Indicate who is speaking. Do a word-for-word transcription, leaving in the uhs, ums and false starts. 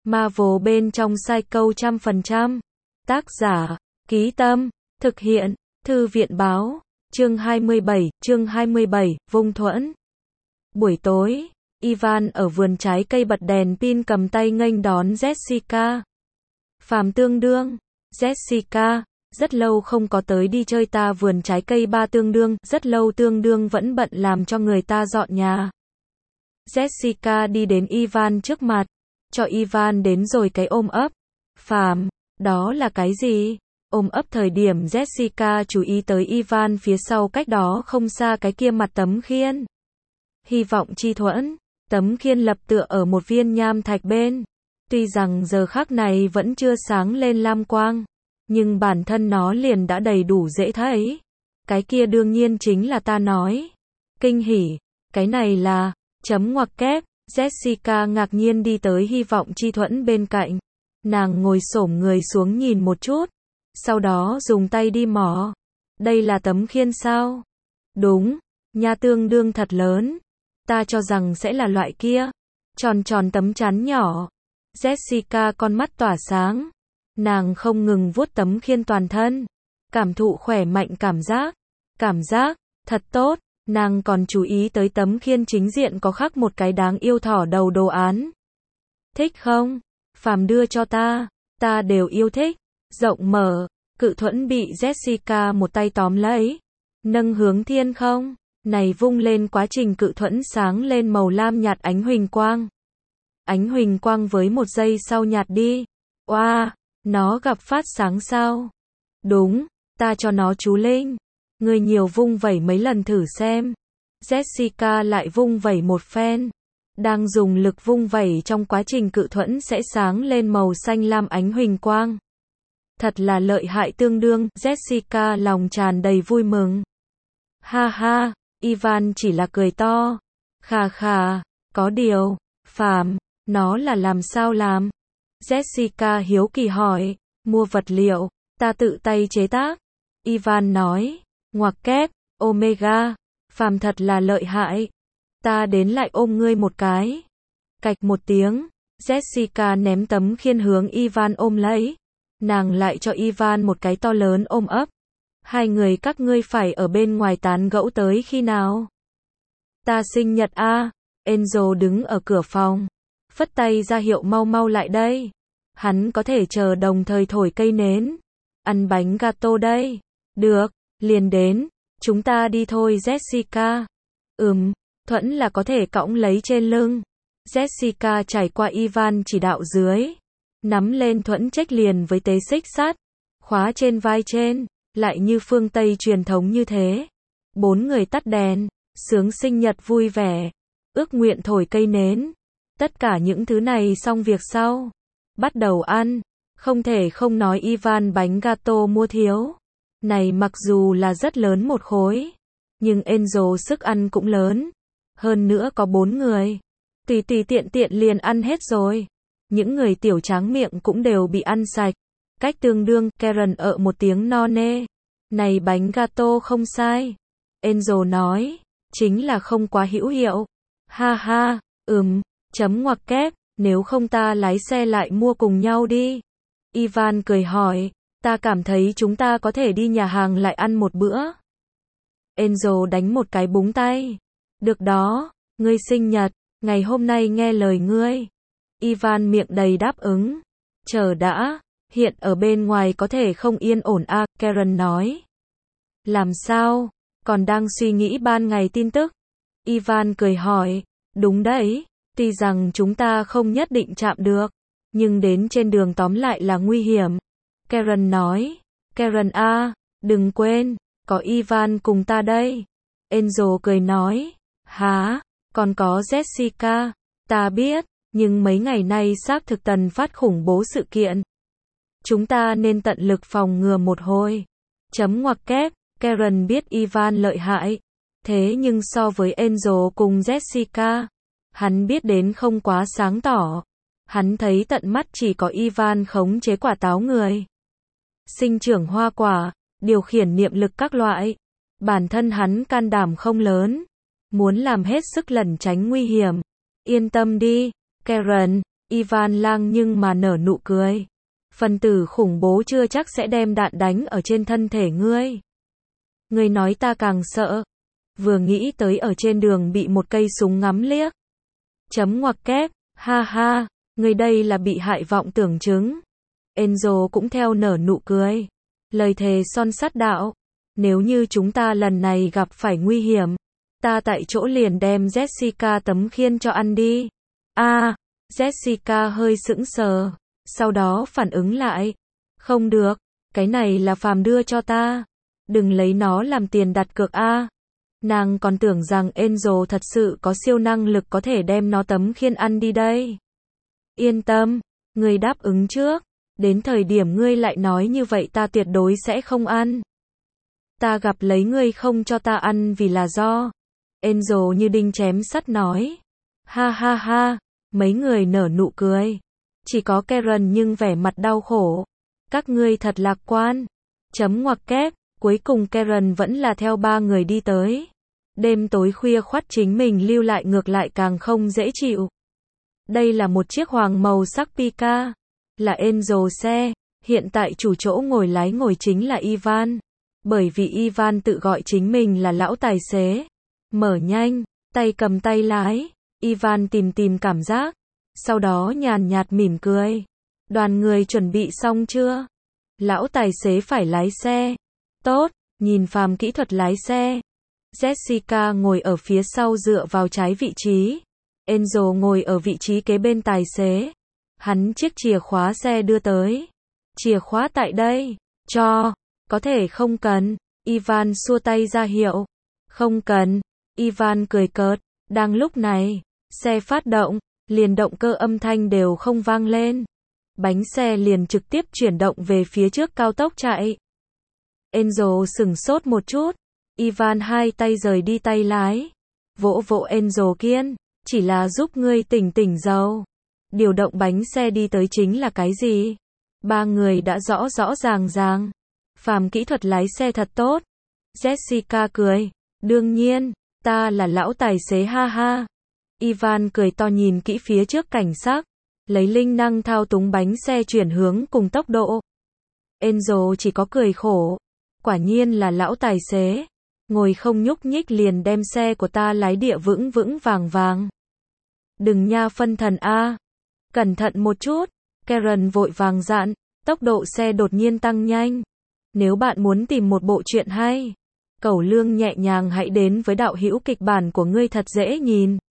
Speaker 1: Marvel bên trong Psycho trăm phần trăm. Tác giả, Ký Tâm, thực hiện, Thư viện báo, chương hai mươi bảy, chương hai mươi bảy, Vung Thuẫn. Buổi tối, Ivan ở vườn trái cây bật đèn pin cầm tay nghênh đón Jessica. Phàm tương đương, Jessica, rất lâu không có tới đi chơi ta vườn trái cây ba tương đương, rất lâu tương đương vẫn bận làm cho người ta dọn nhà. Jessica đi đến Ivan trước mặt, cho Ivan đến rồi cái ôm ấp. Phàm, đó là cái gì? Ôm ấp thời điểm Jessica chú ý tới Ivan phía sau cách đó không xa cái kia mặt tấm khiên. Hy vọng chi thuẫn, tấm khiên lập tựa ở một viên nham thạch bên. Tuy rằng giờ khắc này vẫn chưa sáng lên lam quang, nhưng bản thân nó liền đã đầy đủ dễ thấy. Cái kia đương nhiên chính là ta nói. Kinh hỉ, cái này là, chấm ngoặc kép, Jessica ngạc nhiên đi tới hy vọng chi thuẫn bên cạnh. Nàng ngồi xổm người xuống nhìn một chút, sau đó dùng tay đi mò. Đây là tấm khiên sao? Đúng, nha tương đương thật lớn. Ta cho rằng sẽ là loại kia, tròn tròn tấm chắn nhỏ. Jessica con mắt tỏa sáng. Nàng không ngừng vuốt tấm khiên toàn thân, cảm thụ khỏe mạnh cảm giác. Cảm giác, thật tốt. Nàng còn chú ý tới tấm khiên chính diện có khắc một cái đáng yêu thỏ đầu đồ án. Thích không? Phàm đưa cho ta, ta đều yêu thích. Rộng mở, cự thuẫn bị Jessica một tay tóm lấy. Nâng hướng thiên không, này vung lên quá trình cự thuẫn sáng lên màu lam nhạt ánh huỳnh quang. Ánh huỳnh quang với một giây sau nhạt đi. Oa, wow, nó gặp phát sáng sao? Đúng, ta cho nó chú linh. Người nhiều vung vẩy mấy lần thử xem. Jessica lại vung vẩy một phen. Đang dùng lực vung vẩy trong quá trình cự thuẫn sẽ sáng lên màu xanh lam ánh huỳnh quang. Thật là lợi hại tương đương, Jessica lòng tràn đầy vui mừng. Ha ha, Ivan chỉ là cười to. Khà khà, có điều, Phàm, nó là làm sao làm? Jessica hiếu kỳ hỏi, mua vật liệu, ta tự tay chế tác. Ivan nói, ngoặc kép, Omega, Phàm thật là lợi hại. Ta đến lại ôm ngươi một cái. Cạch một tiếng, Jessica ném tấm khiên hướng Ivan ôm lấy. Nàng lại cho Ivan một cái to lớn ôm ấp. Hai người các ngươi phải ở bên ngoài tán gẫu tới khi nào? Ta sinh nhật a. À? Enzo đứng ở cửa phòng, phất tay ra hiệu mau mau lại đây. Hắn có thể chờ đồng thời thổi cây nến, ăn bánh gato đây. Được, liền đến, chúng ta đi thôi Jessica. Ừm, thuẫn là có thể cõng lấy trên lưng. Jessica trải qua Ivan chỉ đạo dưới, nắm lên thuẫn trách liền với tế xích sắt, khóa trên vai trên, lại như phương Tây truyền thống như thế. Bốn người tắt đèn, sướng sinh nhật vui vẻ, ước nguyện thổi cây nến. Tất cả những thứ này xong việc sau, bắt đầu ăn. Không thể không nói Ivan bánh gato mua thiếu. Này mặc dù là rất lớn một khối, nhưng Enzo sức ăn cũng lớn. Hơn nữa có bốn người, tùy tùy tiện tiện liền ăn hết rồi. Những người tiểu tráng miệng cũng đều bị ăn sạch. Cách tương đương, Karen ợ một tiếng no nê. Này bánh gato không sai. Enzo nói, chính là không quá hữu hiệu. Ha ha, ừm, chấm ngoặc kép, nếu không ta lái xe lại mua cùng nhau đi. Ivan cười hỏi, ta cảm thấy chúng ta có thể đi nhà hàng lại ăn một bữa. Enzo đánh một cái búng tay. Được đó, ngươi sinh nhật, ngày hôm nay nghe lời ngươi. Ivan miệng đầy đáp ứng. Chờ đã, hiện ở bên ngoài có thể không yên ổn à, Karen nói. Làm sao, còn đang suy nghĩ ban ngày tin tức? Ivan cười hỏi, đúng đấy, tuy rằng chúng ta không nhất định chạm được, nhưng đến trên đường tóm lại là nguy hiểm. Karen nói, Karen a, đừng quên, có Ivan cùng ta đây. Enzo cười nói, hả, còn có Jessica, ta biết, nhưng mấy ngày nay xác thực tần phát khủng bố sự kiện. Chúng ta nên tận lực phòng ngừa một hồi. Chấm ngoặc kép, Karen biết Ivan lợi hại. Thế nhưng so với Enzo cùng Jessica, hắn biết đến không quá sáng tỏ. Hắn thấy tận mắt chỉ có Ivan khống chế quả táo người, sinh trưởng hoa quả, điều khiển niệm lực các loại. Bản thân hắn can đảm không lớn, muốn làm hết sức lẩn tránh nguy hiểm. Yên tâm đi, Karen, Ivan Lang nhưng mà nở nụ cười. Phần tử khủng bố chưa chắc sẽ đem đạn đánh ở trên thân thể ngươi. Ngươi nói ta càng sợ. Vừa nghĩ tới ở trên đường bị một cây súng ngắm liếc. Chấm ngoặc kép, ha ha, ngươi đây là bị hại vọng tưởng chứng. Enzo cũng theo nở nụ cười. Lời thề son sắt đạo. Nếu như chúng ta lần này gặp phải nguy hiểm, ta tại chỗ liền đem Jessica tấm khiên cho ăn đi. A, à, Jessica hơi sững sờ, sau đó phản ứng lại. Không được, cái này là Phàm đưa cho ta. Đừng lấy nó làm tiền đặt cược a. À. Nàng còn tưởng rằng Enzo thật sự có siêu năng lực có thể đem nó tấm khiên ăn đi đây. Yên tâm, ngươi đáp ứng trước, đến thời điểm ngươi lại nói như vậy ta tuyệt đối sẽ không ăn. Ta gặp lấy ngươi không cho ta ăn vì là do. Enzo như đinh chém sắt nói. Ha ha ha, mấy người nở nụ cười. Chỉ có Karen nhưng vẻ mặt đau khổ. Các ngươi thật lạc quan. Chấm ngoặc kép, cuối cùng Karen vẫn là theo ba người đi tới. Đêm tối khuya khoắt chính mình lưu lại ngược lại càng không dễ chịu. Đây là một chiếc hoàng màu sắc Pika. Là Enzo xe. Hiện tại chủ chỗ ngồi lái ngồi chính là Ivan. Bởi vì Ivan tự gọi chính mình là lão tài xế. Mở nhanh, tay cầm tay lái. Ivan tìm tìm cảm giác. Sau đó nhàn nhạt mỉm cười. Đoàn người chuẩn bị xong chưa? Lão tài xế phải lái xe. Tốt, nhìn Phàm kỹ thuật lái xe. Jessica ngồi ở phía sau dựa vào trái vị trí. Enzo ngồi ở vị trí kế bên tài xế. Hắn chiếc chìa khóa xe đưa tới. Chìa khóa tại đây. Cho. Có thể không cần. Ivan xua tay ra hiệu. Không cần. Ivan cười cợt. Đang lúc này, xe phát động, liền động cơ âm thanh đều không vang lên. Bánh xe liền trực tiếp chuyển động về phía trước cao tốc chạy. Enzo sửng sốt một chút. Ivan hai tay rời đi tay lái. Vỗ vỗ Enzo kiên. Chỉ là giúp ngươi tỉnh tỉnh dầu. Điều động bánh xe đi tới chính là cái gì? Ba người đã rõ rõ ràng ràng. Phàm kỹ thuật lái xe thật tốt. Jessica cười. Đương nhiên, ta là lão tài xế ha ha. Ivan cười to nhìn kỹ phía trước cảnh sắc. Lấy linh năng thao túng bánh xe chuyển hướng cùng tốc độ. Enzo chỉ có cười khổ. Quả nhiên là lão tài xế. Ngồi không nhúc nhích liền đem xe của ta lái địa vững vững vàng vàng. Đừng nha phân thần a. Cẩn thận một chút. Karen vội vàng dặn. Tốc độ xe đột nhiên tăng nhanh. Nếu bạn muốn tìm một bộ truyện hay, cẩu lương nhẹ nhàng hãy đến với đạo hữu kịch bản của ngươi thật dễ nhìn.